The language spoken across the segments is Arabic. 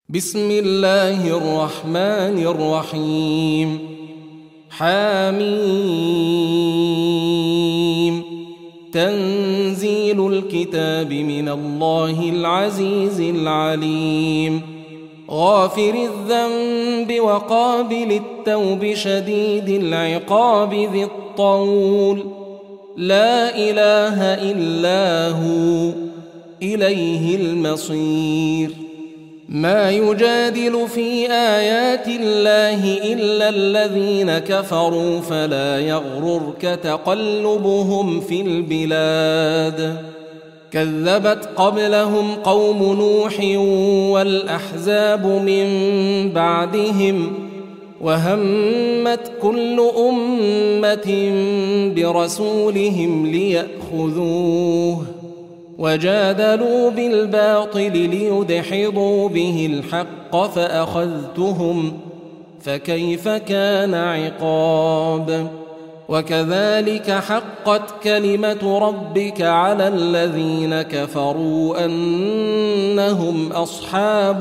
بسم الله الرحمن الرحيم. حميم. تنزيل الكتاب من الله العزيز العليم. غافر الذنب وقابل التوب شديد العقاب ذي الطول، لا إله إلا هو إليه المصير. ما يجادل في آيات الله إلا الذين كفروا فلا يغررك تقلبهم في البلاد. كذبت قبلهم قوم نوح والأحزاب من بعدهم، وهمت كل أمة برسولهم ليأخذوه، وجادلوا بالباطل ليدحضوا به الحق فأخذتهم، فكيف كان عقاب. وكذلك حقت كلمة ربك على الذين كفروا أنهم أصحاب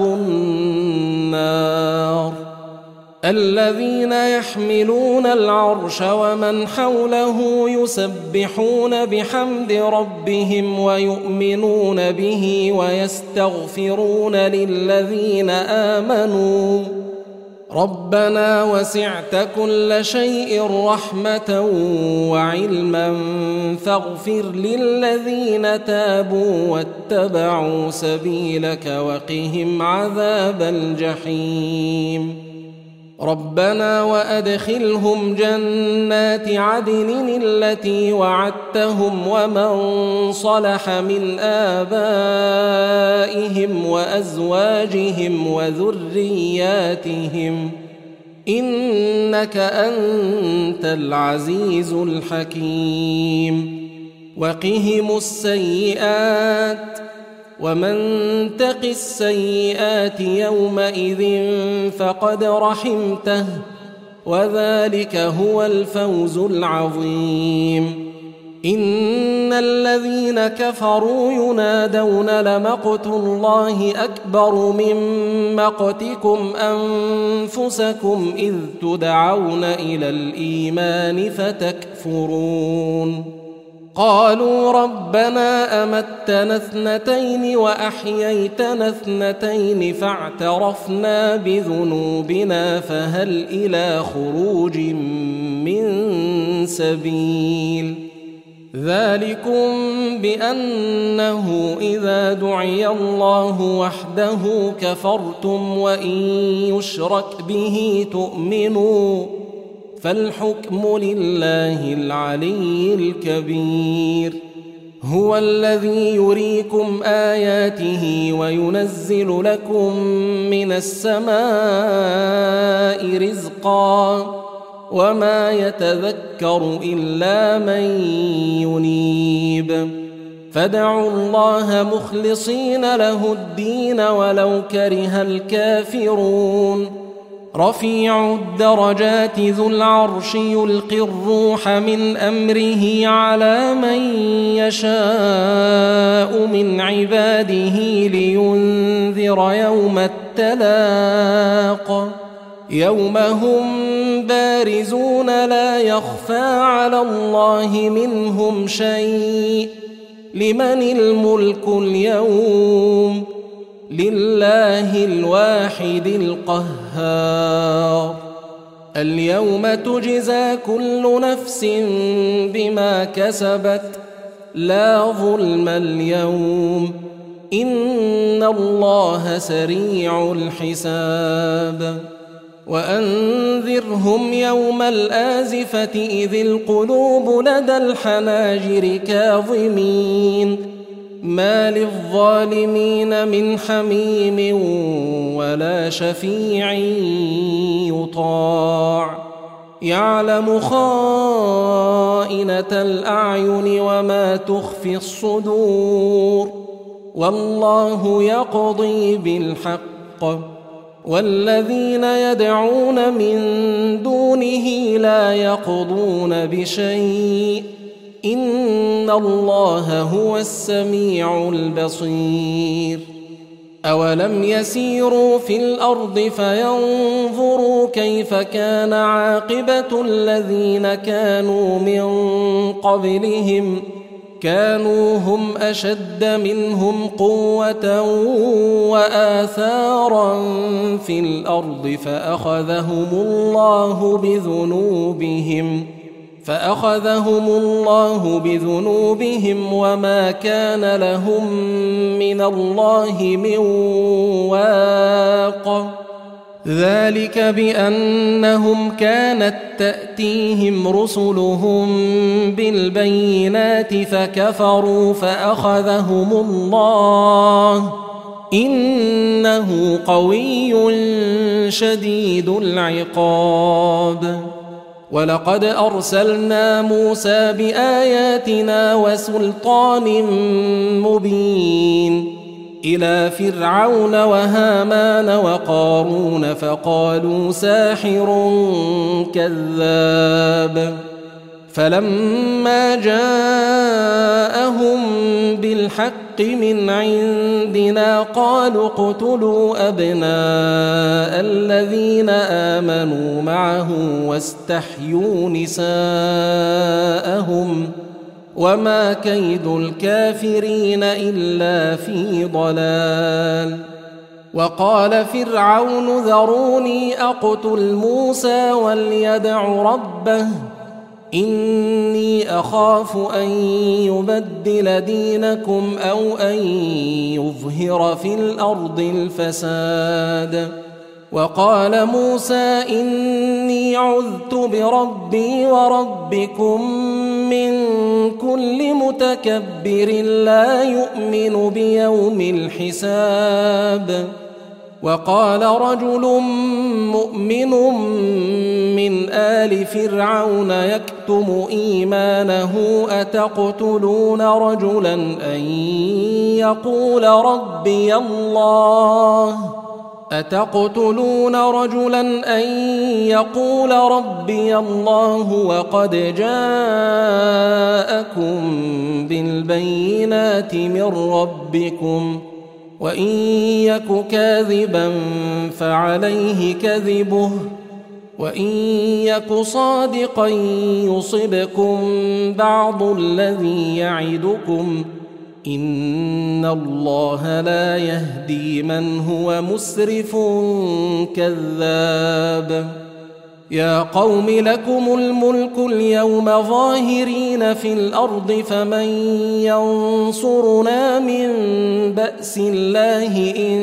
النار. الذين يحملون العرش ومن حوله يسبحون بحمد ربهم ويؤمنون به ويستغفرون للذين آمنوا ربنا وسعت كل شيء رحمة وعلما فاغفر للذين تابوا واتبعوا سبيلك وقهم عذاب الجحيم. ربنا وأدخلهم جنات عدن التي وعدتهم ومن صلح من آبائهم وأزواجهم وذرياتهم إنك أنت العزيز الحكيم. وقهم السيئات ومن تق السيئات يومئذ فقد رحمته، وذلك هو الفوز العظيم. إن الذين كفروا ينادون لمقت الله أكبر من مقتكم أنفسكم إذ تدعون إلى الإيمان فتكفرون. قالوا ربنا أمتنا اثنتين وأحييتنا اثنتين فاعترفنا بذنوبنا فهل إلى خروج من سبيل. ذلكم بأنه إذا دعي الله وحده كفرتم وإن يشرك به تؤمنوا، فالحكم لله العلي الكبير. هو الذي يريكم آياته وينزل لكم من السماء رزقا، وما يتذكر إلا من ينيب. فادعوا الله مخلصين له الدين ولو كره الكافرون. رفيع الدرجات ذو العرش يلقي الروح من أمره على من يشاء من عباده لينذر يوم التلاق، يوم هم بارزون لا يخفى على الله منهم شيء. لمن الملك اليوم؟ لله الواحد القهار. اليوم تجزى كل نفس بما كسبت لا ظلم اليوم، إن الله سريع الحساب. وأنذرهم يوم الآزفة إذ القلوب لدى الحناجر كاظمين، ما للظالمين من حميم ولا شفيع يطاع. يعلم خائنة الأعين وما تخفي الصدور، والله يقضي بالحق، والذين يدعون من دونه لا يقضون بشيء، إن الله هو السميع البصير. أولم يسيروا في الأرض فينظروا كيف كان عاقبة الذين كانوا من قبلهم كانوا هم أشد منهم قوة وآثارا في الأرض فأخذهم الله بذنوبهم وما كان لهم من الله من واق ذلك بأنهم كانت تأتيهم رسلهم بالبينات فكفروا فأخذهم الله إنه قوي شديد العقاب ولقد أرسلنا موسى بآياتنا وسلطان مبين إلى فرعون وهامان وقارون فقالوا ساحر كذاب فلما جاءهم بالحق من عندنا قالوا اقتلوا أبناء الذين آمنوا معه واستحيوا نساءهم وما كيد الكافرين إلا في ضلال وقال فرعون ذروني أقتل موسى وليدع ربه إني أخاف أن يبدل دينكم أو أن يظهر في الأرض الفساد وقال موسى إني عذت بربي وربكم من كل متكبر لا يؤمن بيوم الحساب وقال رجل مؤمن من آل فرعون يكتم إيمانه أتقتلون رجلا أن يقول ربي الله وقد جاءكم بالبينات من ربكم وإن يك كاذبا فعليه كذبه وإن يك صادقا يصبكم بعض الذي يعدكم إن الله لا يهدي من هو مسرف كذاب يا قوم لكم الملك اليوم ظاهرين في الأرض فمن ينصرنا من بأس الله إن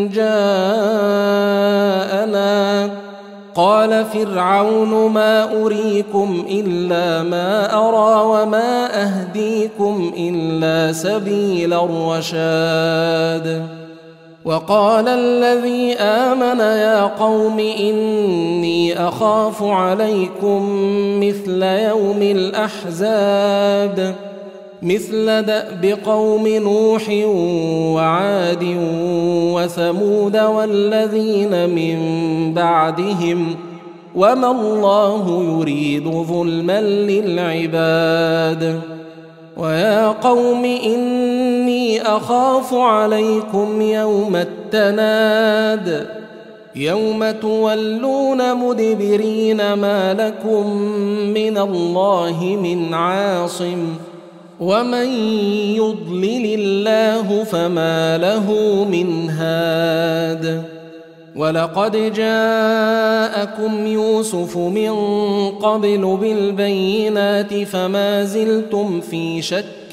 جاءنا قال فرعون ما أريكم إلا ما أرى وما أهديكم إلا سبيل الرشاد وقال الذي آمن يا قوم إني أخاف عليكم مثل يوم الأحزاب مثل دأب قوم نوح وعاد وثمود والذين من بعدهم وما الله يريد ظلما للعباد ويا قوم إني أخاف عليكم يوم التناد يوم تولون مدبرين ما لكم من الله من عاصم ومن يضلل الله فما له من هاد ولقد جاءكم يوسف من قبل بالبينات فما زلتم في شك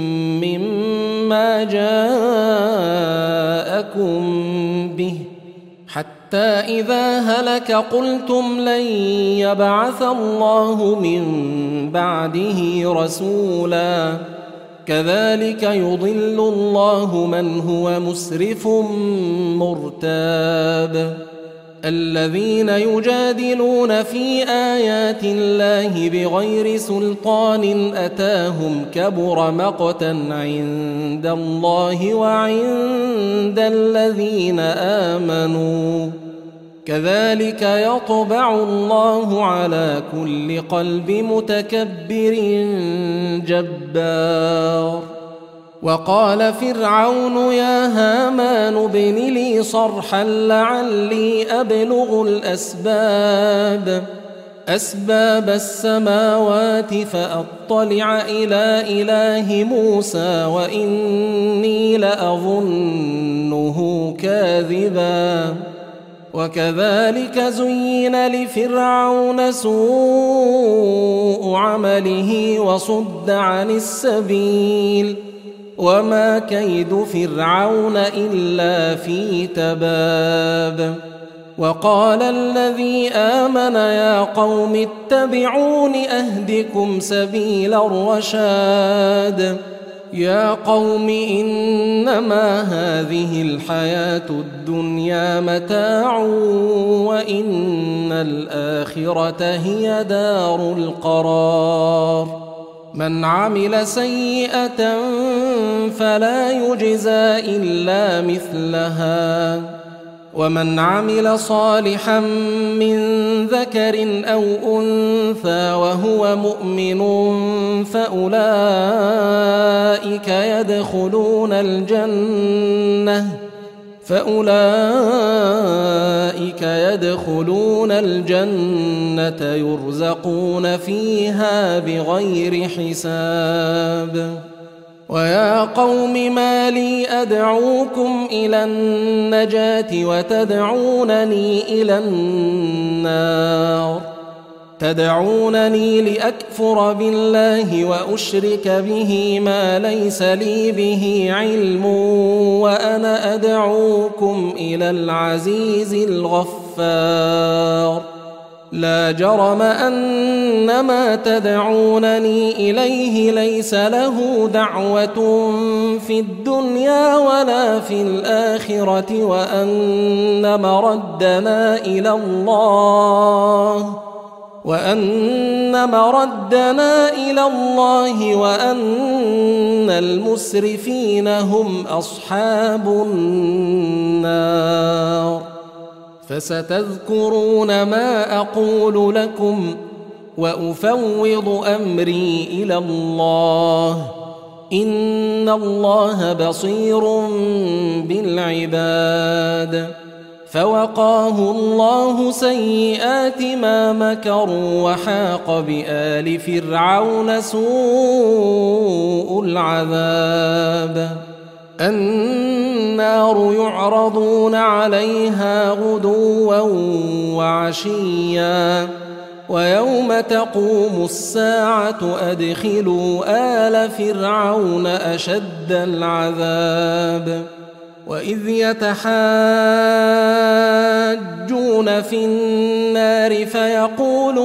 مما جاءكم به حتى إذا هلك قلتم لن يبعث الله من بعده رسولا كذلك يضل الله من هو مسرف مرتاب الذين يجادلون في آيات الله بغير سلطان أتاهم كبر مقتا عند الله وعند الذين آمنوا كذلك يطبع الله على كل قلب متكبر جبار وقال فرعون يا هامان ابن لي صرحا لعلي أبلغ أسباب السماوات فأطلع إلى إله موسى وإني لأظنه كاذبا. وكذلك زين لفرعون سوء عمله وصد عن السبيل وما كيد فرعون إلا في تباب. وقال الذي آمن يا قوم اتبعون أهدكم سبيل الرشاد. يا قوم إنما هذه الحياة الدنيا متاع وإن الآخرة هي دار القرار. من عمل سيئة فلا يجزى إلا مثلها ومن عمل صالحا من ذكر أو أنثى وهو مؤمن فأولئك يدخلون الجنة يرزقون فيها بغير حساب. ويا قوم ما لي أدعوكم إلى النجاة وتدعونني إلى النار. تدعونني لأكفر بالله وأشرك به ما ليس لي به علم وأنا أدعوكم إلى العزيز الغفار. لا جرم أن ما تدعونني إليه ليس له دعوة في الدنيا ولا في الآخرة وأن مردنا إلى الله وأن المسرفين هم أصحاب النار. فستذكرون ما أقول لكم وأفوض أمري إلى الله إن الله بصير بالعباد. فوقاه الله سيئات ما مكروا وحاق بآل فرعون سوء العذاب. النار يعرضون عليها غدوا وعشيا ويوم تقوم الساعة أدخلوا آل فرعون أشد العذاب. وإذ يتحاجون في النار فيقول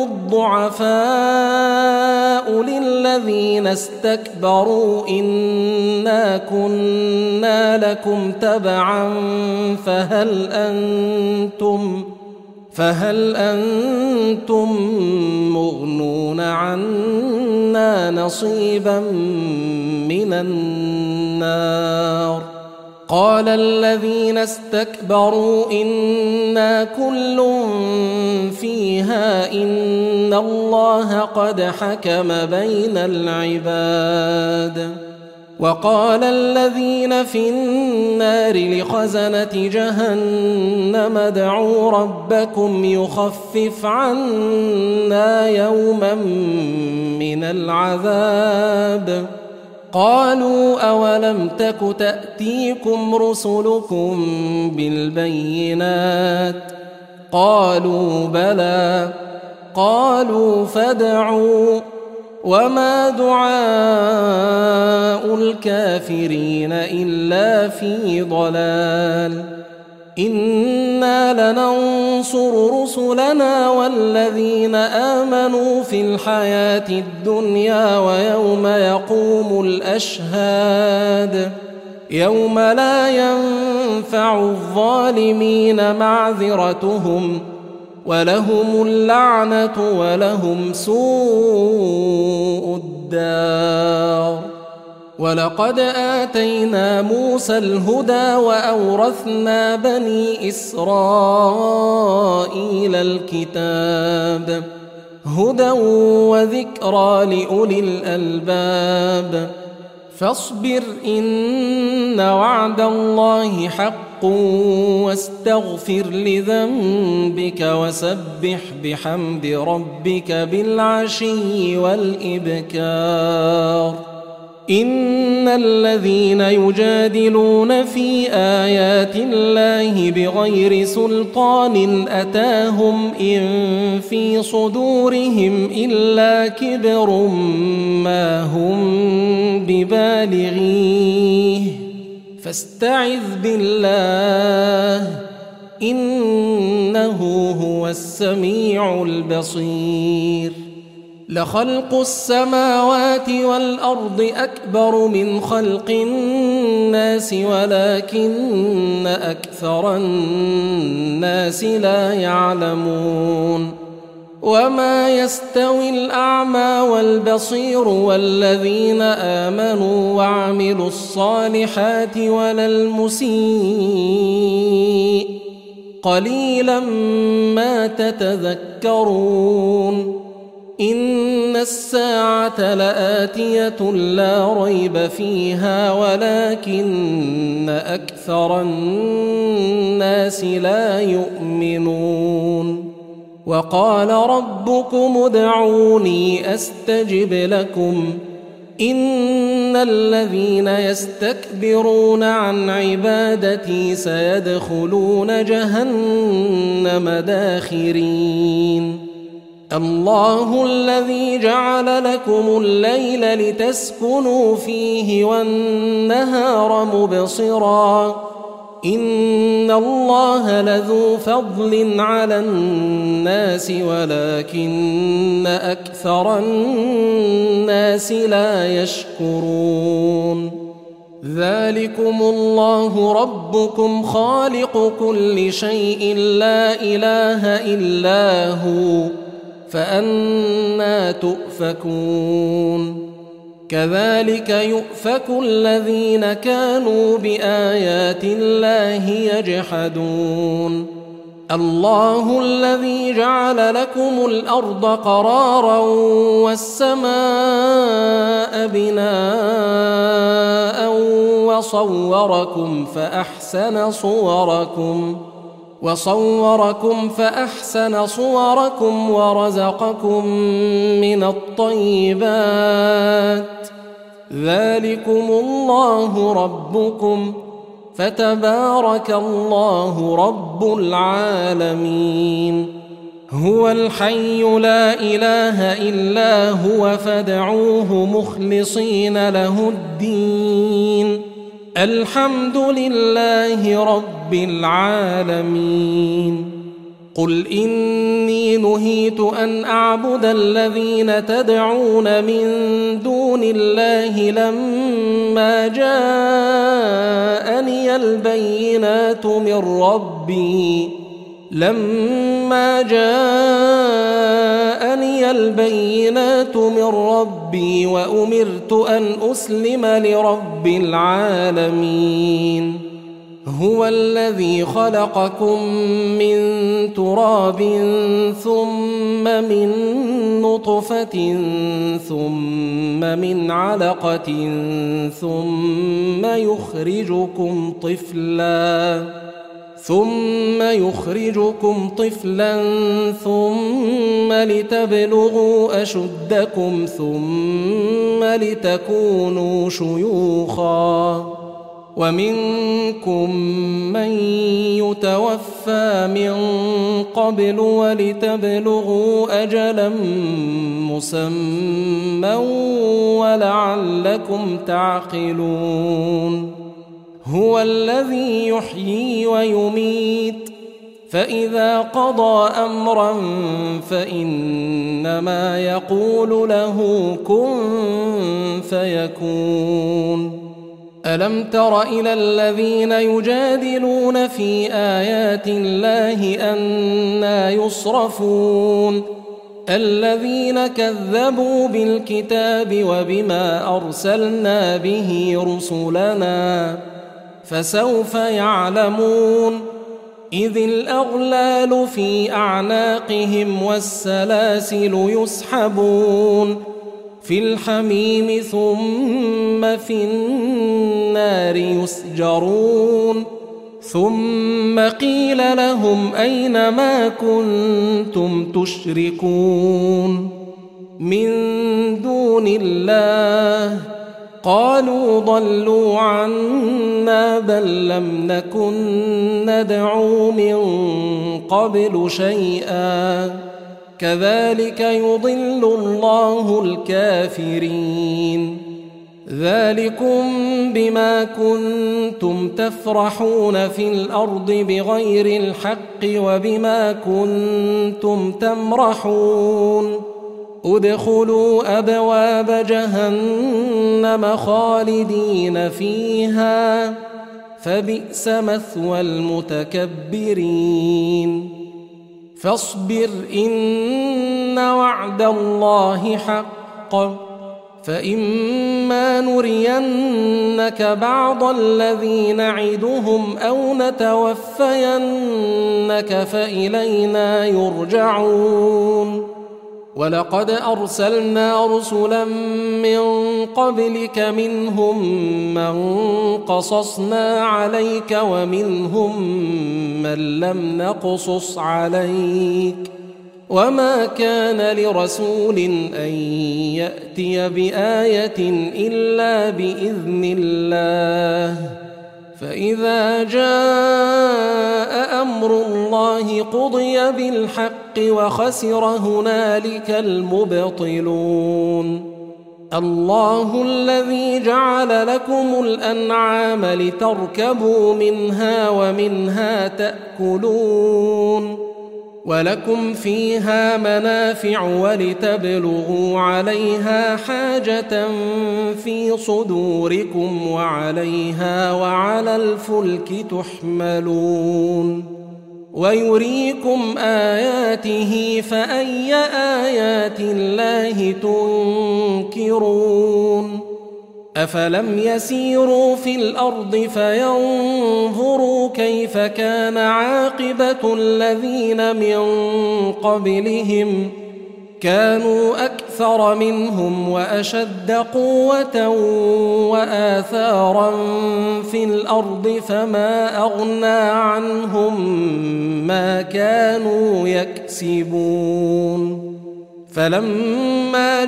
الضعفاء للذين استكبروا إنا كنا لكم تبعا فهل أنتم مغنون عنا نصيبا من النار. قال الذين استكبروا إنا كل فيها إن الله قد حكم بين العباد. وقال الذين في النار لخزنة جهنم ادعوا ربكم يخفف عنا يوما من العذاب. قالوا أولم تك تأتيكم رسلكم بالبينات قالوا بلى قالوا فادعوا وما دعاء الكافرين إلا في ضلال. إنا لننصر رسلنا والذين آمنوا في الحياة الدنيا ويوم يقوم الأشهاد يوم لا ينفع الظالمين معذرتهم ولهم اللعنة ولهم سوء الدار. ولقد آتينا موسى الهدى وأورثنا بني إسرائيل الكتاب هدى وذكرى لأولي الألباب. فاصبر إن وعد الله حق واستغفر لذنبك وسبح بحمد ربك بالعشي والإبكار إن الذين يجادلون في آيات الله بغير سلطان أتاهم إن في صدورهم إلا كبر ما هم ببالغيه فاستعذ بالله إنه هو السميع البصير لخلق السماوات والأرض أكبر من خلق الناس ولكن أكثر الناس لا يعلمون وما يستوي الأعمى والبصير والذين آمنوا وعملوا الصالحات ولا المسيء قليلا ما تتذكرون إن الساعة لآتية لا ريب فيها ولكن أكثر الناس لا يؤمنون وقال ربكم ادعوني أستجب لكم إن الذين يستكبرون عن عبادتي سيدخلون جهنم داخرين الله الذي جعل لكم الليل لتسكنوا فيه والنهار مبصرا إن الله لذو فضل على الناس ولكن أكثر الناس لا يشكرون ذلكم الله ربكم خالق كل شيء لا إله إلا هو فأنى تؤفكون كذلك يؤفك الذين كانوا بآيات الله يجحدون الله الذي جعل لكم الأرض قرارا والسماء بناء وصوركم فأحسن صوركم ورزقكم من الطيبات ذلكم الله ربكم فتبارك الله رب العالمين هو الحي لا إله إلا هو فادعوه مخلصين له الدين الحمد لله رب العالمين قل إني نهيت أن أعبد الذين تدعون من دون الله لما جاءني البينات من ربي وأمرت أن أسلم لرب العالمين هو الذي خلقكم من تراب ثم من نطفة ثم من علقة ثم يخرجكم طفلا ثم لتبلغوا أشدكم ثم لتكونوا شيوخا ومنكم من يتوفى من قبل ولتبلغوا أجلا مسمى ولعلكم تعقلون هو الذي يحيي ويميت فإذا قضى أمرا فإنما يقول له كن فيكون ألم تر إلى الذين يجادلون في آيات الله أنى يصرفون الذين كذبوا بالكتاب وبما أرسلنا به رسلنا فسوف يعلمون إذ الأغلال في أعناقهم والسلاسل يسحبون في الحميم ثم في النار يسجرون ثم قيل لهم أين ما كنتم تشركون من دون الله قالوا ضلوا عنا بل لم نكن ندعو من قبل شيئا كذلك يضل الله الكافرين ذلكم بما كنتم تفرحون في الأرض بغير الحق وبما كنتم تمرحون ادخلوا أبواب جهنم خالدين فيها فبئس مثوى المتكبرين فاصبر إن وعد الله حق فإما نرينك بعض الذي نعدهم أو نتوفينك فإلينا يرجعون ولقد أرسلنا رسلا من قبلك منهم من قصصنا عليك ومنهم من لم نقصص عليك وما كان لرسول أن يأتي بآية إلا بإذن الله فإذا جاء أمر الله قضي بالحق وخسر هنالك المبطلون الله الذي جعل لكم الأنعام لتركبوا منها ومنها تأكلون ولكم فيها منافع ولتبلغوا عليها حاجة في صدوركم وعليها وعلى الفلك تحملون ويريكم آياته فأي آيات الله تنكرون أفلم يسيروا في الأرض فينظروا كيف كان عاقبة الذين من قبلهم كانوا أكثر منهم وأشد قوة وآثارا في الأرض فما أغنى عنهم ما كانوا يكسبون فلما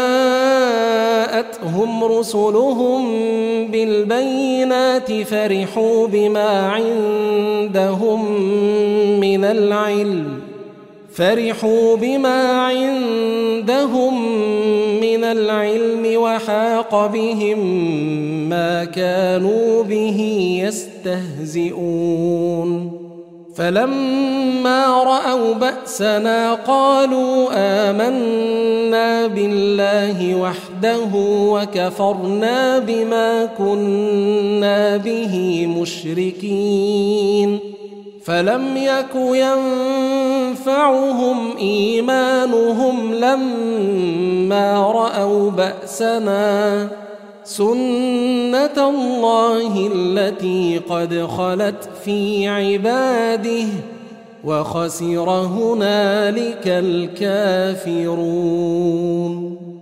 جاءتهم رسلهم بالبينات فرحوا بما عندهم من العلم وحاق بهم ما كانوا به يستهزئون فلما رأوا بأسنا قالوا آمنا بالله وحده وكفرنا بما كنا به مشركين فلم يك ينفعهم إيمانهم لما رأوا بأسنا سنة الله التي قد خلت في عباده وخسر هنالك الكافرون.